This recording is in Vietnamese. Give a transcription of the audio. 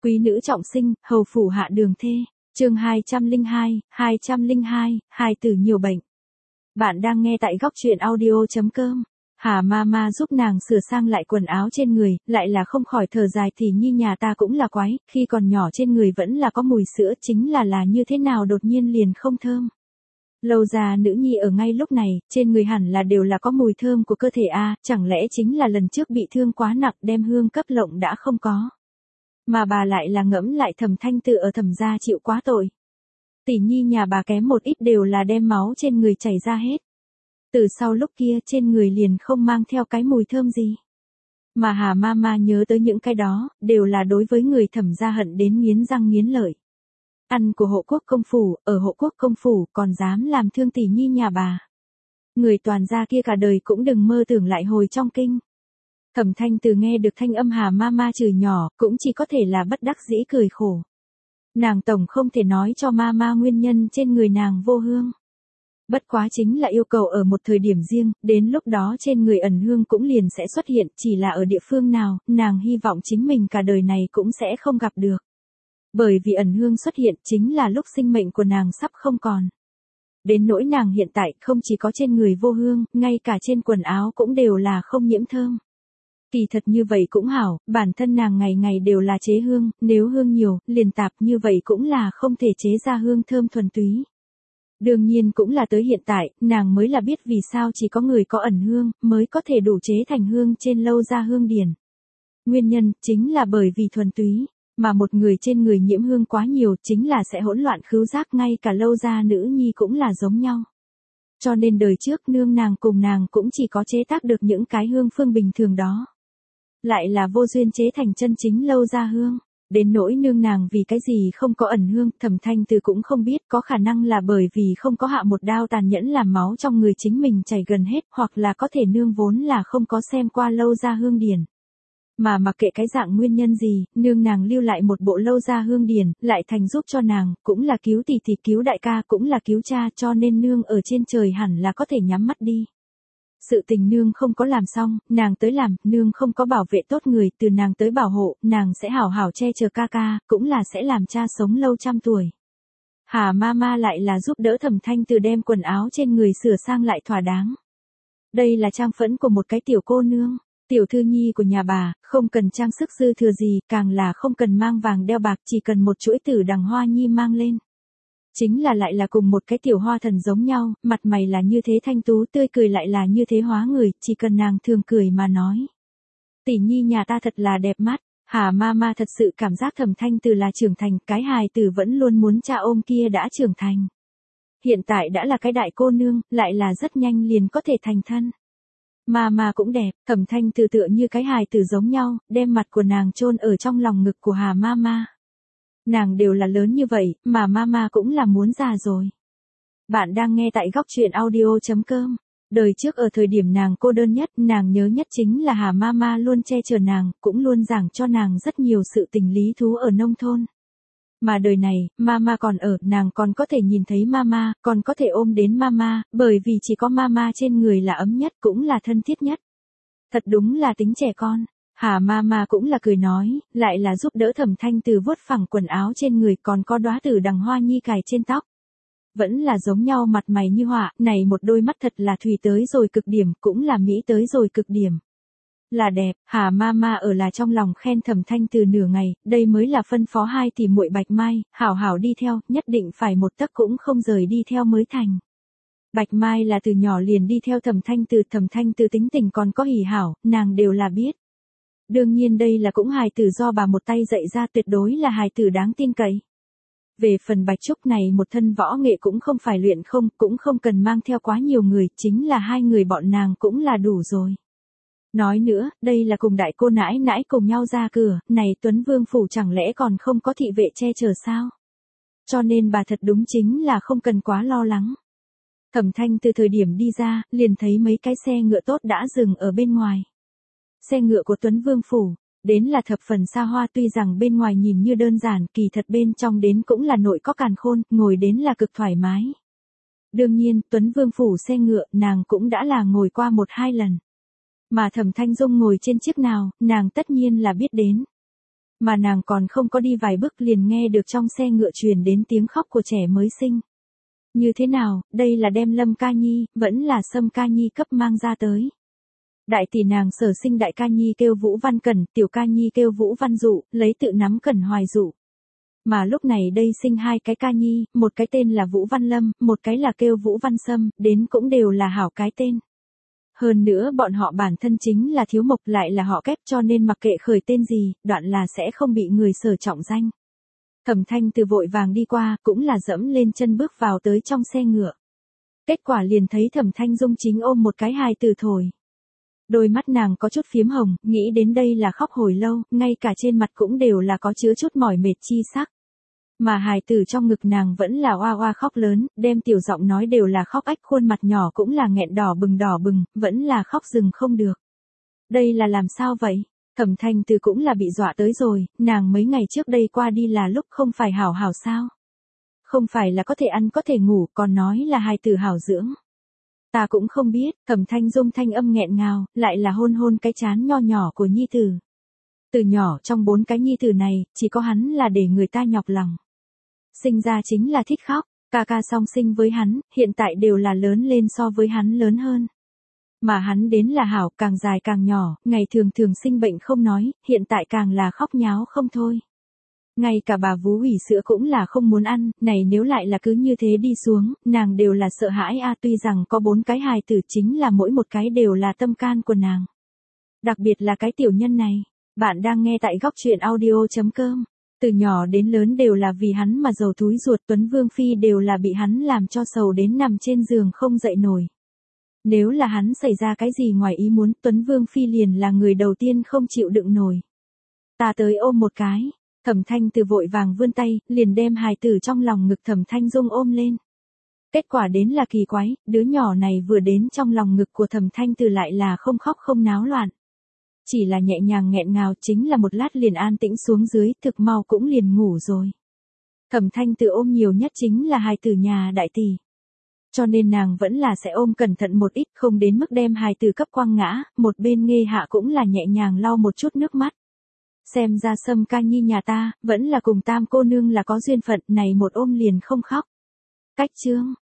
Quý nữ trọng sinh, hầu phủ hạ đường thê. Chương 202, hai tử nhiều bệnh. Bạn đang nghe tại góc truyện audio.com. Hà Mama giúp nàng sửa sang lại quần áo trên người, lại là không khỏi thở dài thì nhi nhà ta cũng là quái, khi còn nhỏ trên người vẫn là có mùi sữa, chính là như thế nào đột nhiên liền không thơm. Lâu ra nữ nhi ở ngay lúc này, trên người hẳn là đều là có mùi thơm của cơ thể a, chẳng lẽ chính là lần trước bị thương quá nặng đem hương cấp lộng đã không có. Mà bà lại là ngẫm lại Thẩm Thanh Từ ở Thẩm gia chịu quá tội. Tỷ nhi nhà bà kém một ít đều là đem máu trên người chảy ra hết. Từ sau lúc kia trên người liền không mang theo cái mùi thơm gì. Mà Hà Mama nhớ tới những cái đó, đều là đối với người Thẩm gia hận đến nghiến răng nghiến lợi. Ăn của hộ quốc công phủ, ở hộ quốc công phủ còn dám làm thương tỷ nhi nhà bà. Người toàn gia kia cả đời cũng đừng mơ tưởng lại hồi trong kinh. Thẩm Thanh Từ nghe được thanh âm Hà Mama chửi nhỏ, cũng chỉ có thể là bất đắc dĩ cười khổ. Nàng tổng không thể nói cho Mama nguyên nhân trên người nàng vô hương. Bất quá chính là yêu cầu ở một thời điểm riêng, đến lúc đó trên người ẩn hương cũng liền sẽ xuất hiện, chỉ là ở địa phương nào, nàng hy vọng chính mình cả đời này cũng sẽ không gặp được. Bởi vì ẩn hương xuất hiện chính là lúc sinh mệnh của nàng sắp không còn. Đến nỗi nàng hiện tại không chỉ có trên người vô hương, ngay cả trên quần áo cũng đều là không nhiễm thơm. Kỳ thật như vậy cũng hảo, bản thân nàng ngày ngày đều là chế hương, nếu hương nhiều, liền tạp như vậy cũng là không thể chế ra hương thơm thuần túy. Đương nhiên cũng là tới hiện tại, nàng mới là biết vì sao chỉ có người có ẩn hương, mới có thể đủ chế thành hương trên lâu ra hương điển. Nguyên nhân, chính là bởi vì thuần túy, mà một người trên người nhiễm hương quá nhiều chính là sẽ hỗn loạn khứu giác, ngay cả lâu ra nữ nhi cũng là giống nhau. Cho nên đời trước nương nàng cùng nàng cũng chỉ có chế tác được những cái hương phương bình thường đó. Lại là vô duyên chế thành chân chính lâu ra hương. Đến nỗi nương nàng vì cái gì không có ẩn hương, Thẩm Thanh Từ cũng không biết, có khả năng là bởi vì không có hạ một đao tàn nhẫn làm máu trong người chính mình chảy gần hết, hoặc là có thể nương vốn là không có xem qua lâu ra hương điển. Mà mặc kệ cái dạng nguyên nhân gì, nương nàng lưu lại một bộ lâu ra hương điển, lại thành giúp cho nàng, cũng là cứu tỷ tỷ cứu đại ca, cũng là cứu cha, cho nên nương ở trên trời hẳn là có thể nhắm mắt đi. Sự tình nương không có làm xong, nàng tới làm, nương không có bảo vệ tốt người, từ nàng tới bảo hộ, nàng sẽ hảo hảo che chở ca ca, cũng là sẽ làm cha sống lâu trăm tuổi. Hà Mama lại là giúp đỡ Thẩm Thanh Từ đem quần áo trên người sửa sang lại thỏa đáng. Đây là trang phẫn của một cái tiểu cô nương, tiểu thư nhi của nhà bà, không cần trang sức dư thừa gì, càng là không cần mang vàng đeo bạc, chỉ cần một chuỗi tử đằng hoa nhi mang lên. Chính là lại là cùng một cái tiểu hoa thần giống nhau, mặt mày là như thế thanh tú, tươi cười lại là như thế hóa người, chỉ cần nàng thường cười mà nói. Tỷ nhi nhà ta thật là đẹp mắt. Hà Mama thật sự cảm giác Thẩm Thanh Từ là trưởng thành, cái hài tử vẫn luôn muốn cha ôm kia đã trưởng thành. Hiện tại đã là cái đại cô nương, lại là rất nhanh liền có thể thành thân. Mama cũng đẹp, Thẩm Thanh Từ tựa như cái hài tử giống nhau, đem mặt của nàng chôn ở trong lòng ngực của Hà Mama. Nàng đều là lớn như vậy, mà Mama cũng là muốn già rồi. Bạn đang nghe tại góc truyện audio.com. Đời trước ở thời điểm nàng cô đơn nhất, nàng nhớ nhất chính là Hà Mama luôn che chở nàng, cũng luôn giảng cho nàng rất nhiều sự tình lý thú ở nông thôn. Mà đời này, Mama còn ở, nàng còn có thể nhìn thấy Mama, còn có thể ôm đến Mama, bởi vì chỉ có Mama trên người là ấm nhất, cũng là thân thiết nhất. Thật đúng là tính trẻ con. Hà Mama cũng là cười nói, lại là giúp đỡ Thẩm Thanh Từ vuốt phẳng quần áo trên người, còn có đóa tử đằng hoa nhi cài trên tóc. Vẫn là giống nhau, mặt mày như họa, này một đôi mắt thật là thủy tới rồi cực điểm, cũng là mỹ tới rồi cực điểm. Là đẹp, Hà Mama ở là trong lòng khen Thẩm Thanh Từ nửa ngày, đây mới là phân phó hai tỷ muội Bạch Mai, hảo hảo đi theo, nhất định phải một tấc cũng không rời đi theo mới thành. Bạch Mai là từ nhỏ liền đi theo Thẩm Thanh Từ tính tình còn có hỉ hảo, nàng đều là biết. Đương nhiên đây là cũng hài tử do bà một tay dạy ra, tuyệt đối là hài tử đáng tin cậy. Về phần Bạch Trúc này một thân võ nghệ cũng không phải luyện không, cũng không cần mang theo quá nhiều người, chính là hai người bọn nàng cũng là đủ rồi. Nói nữa, đây là cùng đại cô nãi nãi cùng nhau ra cửa, này Tuấn Vương phủ chẳng lẽ còn không có thị vệ che chở sao? Cho nên bà thật đúng chính là không cần quá lo lắng. Thẩm Thanh từ thời điểm đi ra, liền thấy mấy cái xe ngựa tốt đã dừng ở bên ngoài. Xe ngựa của Tuấn Vương phủ, đến là thập phần xa hoa, tuy rằng bên ngoài nhìn như đơn giản, kỳ thật bên trong đến cũng là nội có càn khôn, ngồi đến là cực thoải mái. Đương nhiên, Tuấn Vương phủ xe ngựa, nàng cũng đã là ngồi qua 1-2 lần. Mà Thẩm Thanh Dung ngồi trên chiếc nào, nàng tất nhiên là biết đến. Mà nàng còn không có đi vài bước liền nghe được trong xe ngựa truyền đến tiếng khóc của trẻ mới sinh. Như thế nào, đây là đem Lâm Ca Nhi, vẫn là Sâm Ca Nhi cấp mang ra tới. Đại tỷ nàng Sở Sinh đại ca nhi kêu Vũ Văn Cẩn, tiểu ca nhi kêu Vũ Văn Dụ, lấy tự nắm Cẩn Hoài Dụ. Mà lúc này đây sinh hai cái ca nhi, một cái tên là Vũ Văn Lâm, một cái là kêu Vũ Văn Sâm, đến cũng đều là hảo cái tên. Hơn nữa bọn họ bản thân chính là thiếu mộc lại là họ kép cho nên mặc kệ khởi tên gì, đoạn là sẽ không bị người Sở trọng danh. Thẩm Thanh Từ vội vàng đi qua, cũng là dẫm lên chân bước vào tới trong xe ngựa. Kết quả liền thấy Thẩm Thanh Dung chính ôm một cái hài tử thổi. Đôi mắt nàng có chút phiếm hồng, nghĩ đến đây là khóc hồi lâu, ngay cả trên mặt cũng đều là có chứa chút mỏi mệt chi sắc. Mà hài tử trong ngực nàng vẫn là oa oa khóc lớn, đem tiểu giọng nói đều là khóc ách, khuôn mặt nhỏ cũng là nghẹn đỏ bừng, vẫn là khóc dừng không được. Đây là làm sao vậy? Thẩm Thanh Từ cũng là bị dọa tới rồi, nàng mấy ngày trước đây qua đi là lúc không phải hảo hảo sao? Không phải là có thể ăn có thể ngủ, còn nói là hài tử hảo dưỡng. Ta cũng không biết, Thẩm Thanh Dung thanh âm nghẹn ngào, lại là hôn hôn cái trán nho nhỏ của nhi tử. Từ nhỏ trong 4 cái nhi tử này, chỉ có hắn là để người ta nhọc lòng. Sinh ra chính là thích khóc, ca ca song sinh với hắn, hiện tại đều là lớn lên so với hắn lớn hơn. Mà hắn đến là hảo, càng dài càng nhỏ, ngày thường thường sinh bệnh không nói, hiện tại càng là khóc nháo không thôi. Ngay cả bà vú ủy sữa cũng là không muốn ăn, này nếu lại là cứ như thế đi xuống, nàng đều là sợ hãi tuy rằng có 4 cái hài tử chính là mỗi một cái đều là tâm can của nàng. Đặc biệt là cái tiểu nhân này, bạn đang nghe tại góc truyện audio.com. Từ nhỏ đến lớn đều là vì hắn mà giàu túi ruột, Tuấn Vương Phi đều là bị hắn làm cho sầu đến nằm trên giường không dậy nổi. Nếu là hắn xảy ra cái gì ngoài ý muốn, Tuấn Vương Phi liền là người đầu tiên không chịu đựng nổi. Ta tới ôm một cái. Thẩm Thanh Từ vội vàng vươn tay, liền đem hài tử trong lòng ngực Thẩm Thanh Dung ôm lên. Kết quả đến là kỳ quái, đứa nhỏ này vừa đến trong lòng ngực của Thẩm Thanh Từ lại là không khóc không náo loạn. Chỉ là nhẹ nhàng nghẹn ngào, chính là một lát liền an tĩnh xuống dưới, thực mau cũng liền ngủ rồi. Thẩm Thanh Từ ôm nhiều nhất chính là hài tử nhà đại tỷ. Cho nên nàng vẫn là sẽ ôm cẩn thận một ít, không đến mức đem hài tử cấp quăng ngã, một bên Nghê Hạ cũng là nhẹ nhàng lau một chút nước mắt. Xem ra Sâm Ca Nhi nhà ta, vẫn là cùng Tam cô nương là có duyên phận, này một ôm liền không khóc. Cách chương,